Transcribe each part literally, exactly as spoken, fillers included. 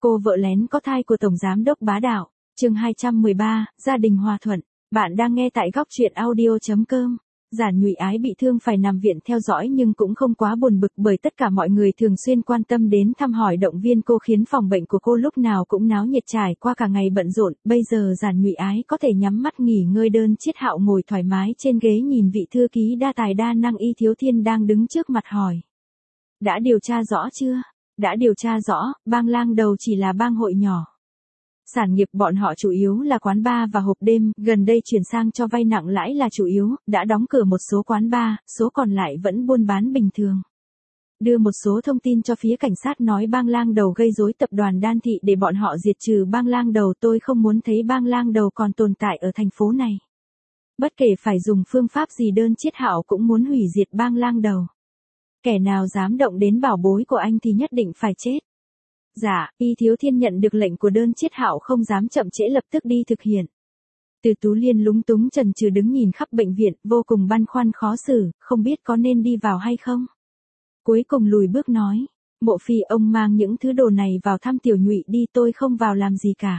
Cô vợ lén có thai của Tổng Giám đốc bá đạo. Chương hai trăm mười ba, gia đình hòa thuận. Bạn đang nghe tại góc truyện audio chấm com. Giản Nhụy Ái bị thương phải nằm viện theo dõi nhưng cũng không quá buồn bực bởi tất cả mọi người thường xuyên quan tâm đến thăm hỏi động viên cô khiến phòng bệnh của cô lúc nào cũng náo nhiệt trải qua cả ngày bận rộn. Bây giờ Giản Nhụy Ái có thể nhắm mắt nghỉ ngơi, Đơn Chiết Hạo ngồi thoải mái trên ghế nhìn vị thư ký đa tài đa năng Y Thiếu Thiên đang đứng trước mặt hỏi. Đã điều tra rõ chưa? Đã điều tra rõ, Bang Lang Đầu chỉ là bang hội nhỏ. Sản nghiệp bọn họ chủ yếu là quán bar và hộp đêm, gần đây chuyển sang cho vay nặng lãi là chủ yếu, đã đóng cửa một số quán bar, số còn lại vẫn buôn bán bình thường. Đưa một số thông tin cho phía cảnh sát nói Bang Lang Đầu gây rối tập đoàn Đan Thị để bọn họ diệt trừ Bang Lang Đầu. Tôi không muốn thấy Bang Lang Đầu còn tồn tại ở thành phố này. Bất kể phải dùng phương pháp gì, Đơn Chiết Hạo cũng muốn hủy diệt Bang Lang Đầu. Kẻ nào dám động đến bảo bối của anh thì nhất định phải chết. Dạ, Y Thiếu Thiên nhận được lệnh của Đơn Chiết Hạo không dám chậm trễ, lập tức đi thực hiện. Từ Tú Liên lúng túng chần chừ đứng nhìn khắp bệnh viện, vô cùng băn khoăn khó xử, không biết có nên đi vào hay không. Cuối cùng lùi bước nói, Mộ Phi, ông mang những thứ đồ này vào thăm Tiểu Nhụy đi, tôi không vào làm gì cả.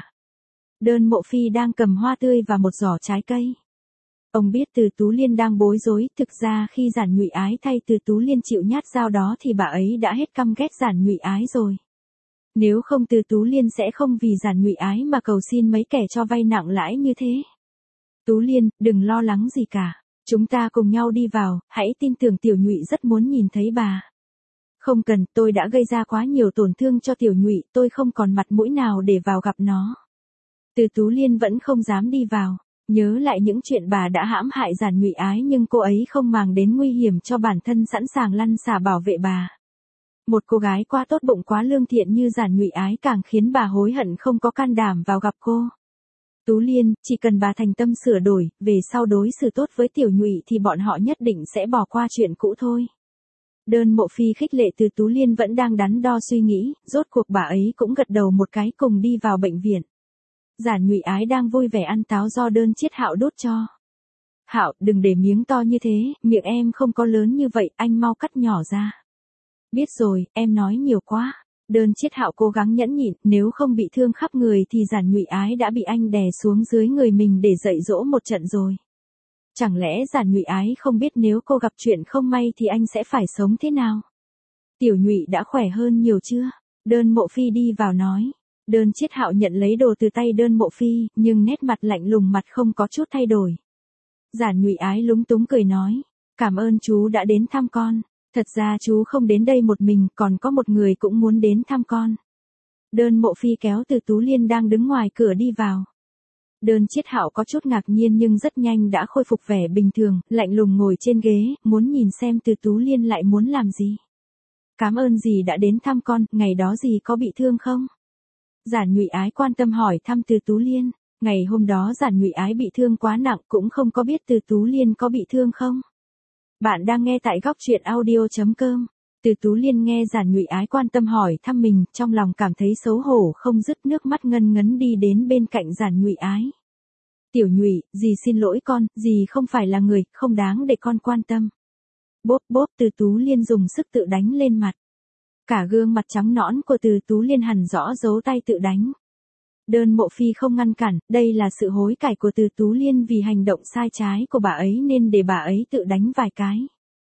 Đơn Mộ Phi đang cầm hoa tươi và một giỏ trái cây. Ông biết Từ Tú Liên đang bối rối, thực ra khi Giản Nhụy Ái thay Từ Tú Liên chịu nhát dao đó thì bà ấy đã hết căm ghét Giản Nhụy Ái rồi. Nếu không Từ Tú Liên sẽ không vì Giản Nhụy Ái mà cầu xin mấy kẻ cho vay nặng lãi như thế. Tú Liên, đừng lo lắng gì cả. Chúng ta cùng nhau đi vào, hãy tin tưởng Tiểu Nhụy rất muốn nhìn thấy bà. Không cần, tôi đã gây ra quá nhiều tổn thương cho Tiểu Nhụy, tôi không còn mặt mũi nào để vào gặp nó. Từ Tú Liên vẫn không dám đi vào. Nhớ lại những chuyện bà đã hãm hại Giản Nhụy Ái nhưng cô ấy không màng đến nguy hiểm cho bản thân, sẵn sàng lăn xả bảo vệ bà. Một cô gái quá tốt bụng quá lương thiện như Giản Nhụy Ái càng khiến bà hối hận không có can đảm vào gặp cô. Tú Liên, chỉ cần bà thành tâm sửa đổi, về sau đối xử tốt với Tiểu Nhụy thì bọn họ nhất định sẽ bỏ qua chuyện cũ thôi. Đơn Mộ Phi khích lệ. Từ Tú Liên vẫn đang đắn đo suy nghĩ, rốt cuộc bà ấy cũng gật đầu một cái cùng đi vào bệnh viện. Giản Nhụy Ái đang vui vẻ ăn táo do Đơn Chiết Hạo đút cho. Hạo, đừng để miếng to như thế, miệng em không có lớn như vậy, anh mau cắt nhỏ ra. Biết rồi, em nói nhiều quá. Đơn Chiết Hạo cố gắng nhẫn nhịn, nếu không bị thương khắp người thì Giản Nhụy Ái đã bị anh đè xuống dưới người mình để dạy dỗ một trận rồi. Chẳng lẽ Giản Nhụy Ái không biết nếu cô gặp chuyện không may thì anh sẽ phải sống thế nào? Tiểu Nhụy đã khỏe hơn nhiều chưa? Đơn Mộ Phi đi vào nói. Đơn Chiết Hạo nhận lấy đồ từ tay Đơn Mộ Phi, nhưng nét mặt lạnh lùng, mặt không có chút thay đổi. Giản Nhụy Ái lúng túng cười nói, cảm ơn chú đã đến thăm con. Thật ra chú không đến đây một mình, còn có một người cũng muốn đến thăm con. Đơn Mộ Phi kéo Từ Tú Liên đang đứng ngoài cửa đi vào. Đơn Chiết Hạo có chút ngạc nhiên nhưng rất nhanh đã khôi phục vẻ bình thường, lạnh lùng ngồi trên ghế, muốn nhìn xem Từ Tú Liên lại muốn làm gì. Cảm ơn gì đã đến thăm con, ngày đó gì có bị thương không? Giản Nhụy Ái quan tâm hỏi thăm Từ Tú Liên. Ngày hôm đó Giản Nhụy Ái bị thương quá nặng, cũng không có biết Từ Tú Liên có bị thương không. Bạn đang nghe tại góc truyện audio chấm com. Từ Tú Liên nghe Giản Nhụy Ái quan tâm hỏi thăm mình, trong lòng cảm thấy xấu hổ không dứt, nước mắt ngân ngấn đi đến bên cạnh Giản Nhụy Ái. Tiểu Nhụy, dì xin lỗi con, dì không phải là người, không đáng để con quan tâm. Bốp bốp, Từ Tú Liên dùng sức tự đánh lên mặt. Cả gương mặt trắng nõn của Từ Tú Liên hằn rõ dấu tay tự đánh. Đơn Mộ Phi không ngăn cản, đây là sự hối cải của Từ Tú Liên vì hành động sai trái của bà ấy nên để bà ấy tự đánh vài cái.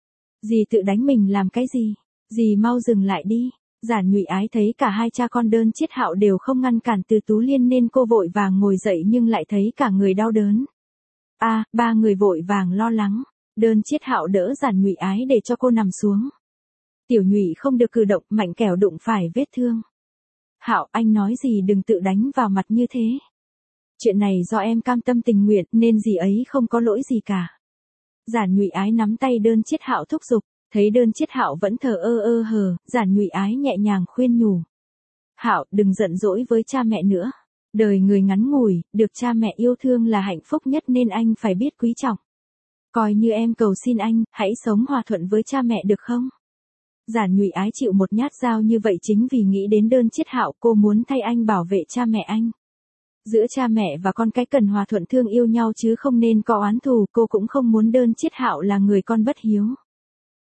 Dì tự đánh mình làm cái gì? Dì mau dừng lại đi. Giản Nhụy Ái thấy cả hai cha con Đơn Chiết Hạo đều không ngăn cản Từ Tú Liên nên cô vội vàng ngồi dậy nhưng lại thấy cả người đau đớn. A, à, ba người vội vàng lo lắng. Đơn Chiết Hạo đỡ Giản Nhụy Ái để cho cô nằm xuống. Tiểu Nhụy không được cử động, mạnh kẻo đụng phải vết thương. Hạo, anh nói gì đừng tự đánh vào mặt như thế. Chuyện này do em cam tâm tình nguyện nên dì ấy không có lỗi gì cả. Giản Nhụy Ái nắm tay Đơn Chiết Hạo thúc giục, thấy Đơn Chiết Hạo vẫn thờ ơ ơ hờ, Giản Nhụy Ái nhẹ nhàng khuyên nhủ. Hạo, đừng giận dỗi với cha mẹ nữa. Đời người ngắn ngủi, được cha mẹ yêu thương là hạnh phúc nhất nên anh phải biết quý trọng. Coi như em cầu xin anh, hãy sống hòa thuận với cha mẹ được không? Giản Nhụy Ái chịu một nhát dao như vậy chính vì nghĩ đến Đơn Chiết Hạo, cô muốn thay anh bảo vệ cha mẹ anh. Giữa cha mẹ và con cái cần hòa thuận thương yêu nhau chứ không nên có oán thù, cô cũng không muốn Đơn Chiết Hạo là người con bất hiếu.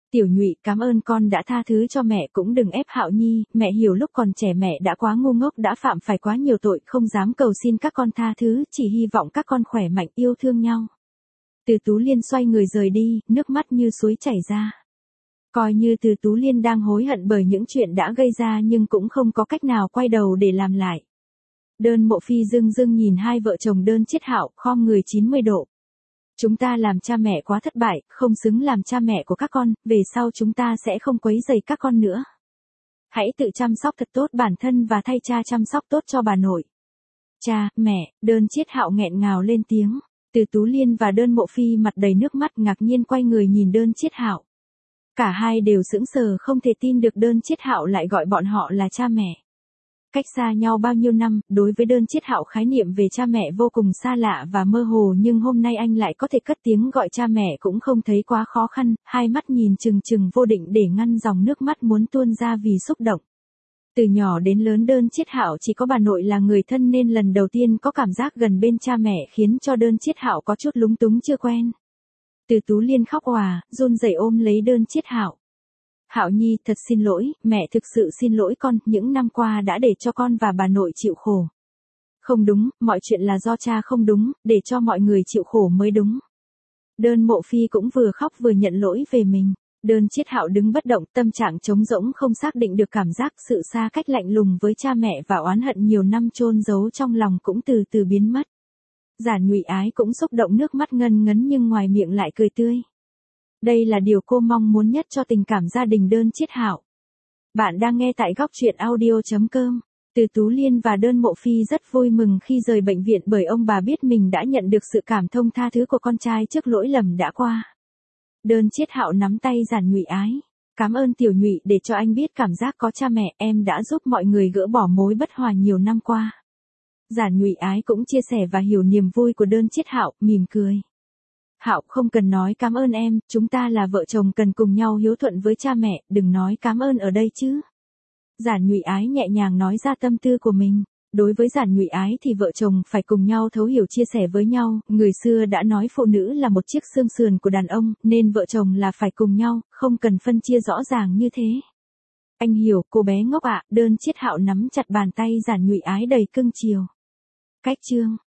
Tiểu Nhụy, cảm ơn con đã tha thứ cho mẹ, cũng đừng ép Hạo Nhi, mẹ hiểu lúc còn trẻ mẹ đã quá ngu ngốc, đã phạm phải quá nhiều tội, không dám cầu xin các con tha thứ, chỉ hy vọng các con khỏe mạnh yêu thương nhau. Từ Tú Liên xoay người rời đi, nước mắt như suối chảy ra. Coi như Từ Tú Liên đang hối hận bởi những chuyện đã gây ra nhưng cũng không có cách nào quay đầu để làm lại. Đơn Mộ Phi dưng dưng nhìn hai vợ chồng Đơn Chiết Hạo, khom người chín mươi độ. Chúng ta làm cha mẹ quá thất bại, không xứng làm cha mẹ của các con, về sau chúng ta sẽ không quấy rầy các con nữa. Hãy tự chăm sóc thật tốt bản thân và thay cha chăm sóc tốt cho bà nội. Cha, mẹ, Đơn Chiết Hạo nghẹn ngào lên tiếng. Từ Tú Liên và Đơn Mộ Phi mặt đầy nước mắt ngạc nhiên quay người nhìn Đơn Chiết Hạo. Cả hai đều sững sờ không thể tin được Đơn Chiết Hạo lại gọi bọn họ là cha mẹ. Cách xa nhau bao nhiêu năm, đối với Đơn Chiết Hạo khái niệm về cha mẹ vô cùng xa lạ và mơ hồ, nhưng hôm nay anh lại có thể cất tiếng gọi cha mẹ cũng không thấy quá khó khăn, hai mắt nhìn trừng trừng vô định để ngăn dòng nước mắt muốn tuôn ra vì xúc động. Từ nhỏ đến lớn Đơn Chiết Hạo chỉ có bà nội là người thân nên lần đầu tiên có cảm giác gần bên cha mẹ khiến cho Đơn Chiết Hạo có chút lúng túng chưa quen. Từ Tú Liên khóc òa, run rẩy ôm lấy Đơn Chiết Hạo. Hạo Nhi, thật xin lỗi, mẹ thực sự xin lỗi con, những năm qua đã để cho con và bà nội chịu khổ. Không đúng, mọi chuyện là do cha không đúng, để cho mọi người chịu khổ mới đúng. Đơn Mộ Phi cũng vừa khóc vừa nhận lỗi về mình. Đơn Chiết Hạo đứng bất động, tâm trạng trống rỗng không xác định được cảm giác, sự xa cách lạnh lùng với cha mẹ và oán hận nhiều năm chôn giấu trong lòng cũng từ từ biến mất. Giản Nhụy Ái cũng xúc động nước mắt ngân ngấn nhưng ngoài miệng lại cười tươi. Đây là điều cô mong muốn nhất cho tình cảm gia đình Đơn Chiết Hạo. Bạn đang nghe tại góc truyện audio chấm com. Từ Tú Liên và Đơn Mộ Phi rất vui mừng khi rời bệnh viện bởi ông bà biết mình đã nhận được sự cảm thông tha thứ của con trai trước lỗi lầm đã qua. Đơn Chiết Hạo nắm tay Giản Nhụy Ái. Cảm ơn Tiểu Nhụy, để cho anh biết cảm giác có cha mẹ, em đã giúp mọi người gỡ bỏ mối bất hòa nhiều năm qua. Giản Nhụy Ái cũng chia sẻ và hiểu niềm vui của Đơn Chiết Hạo, mỉm cười. Hạo, không cần nói cảm ơn em, chúng ta là vợ chồng cần cùng nhau hiếu thuận với cha mẹ, đừng nói cảm ơn ở đây chứ. Giản Nhụy Ái nhẹ nhàng nói ra tâm tư của mình. Đối với Giản Nhụy Ái thì vợ chồng phải cùng nhau thấu hiểu chia sẻ với nhau, người xưa đã nói phụ nữ là một chiếc xương sườn của đàn ông, nên vợ chồng là phải cùng nhau, không cần phân chia rõ ràng như thế. Anh hiểu, cô bé ngốc ạ. Đơn Chiết Hạo nắm chặt bàn tay Giản Nhụy Ái đầy cưng chiều. Cách chương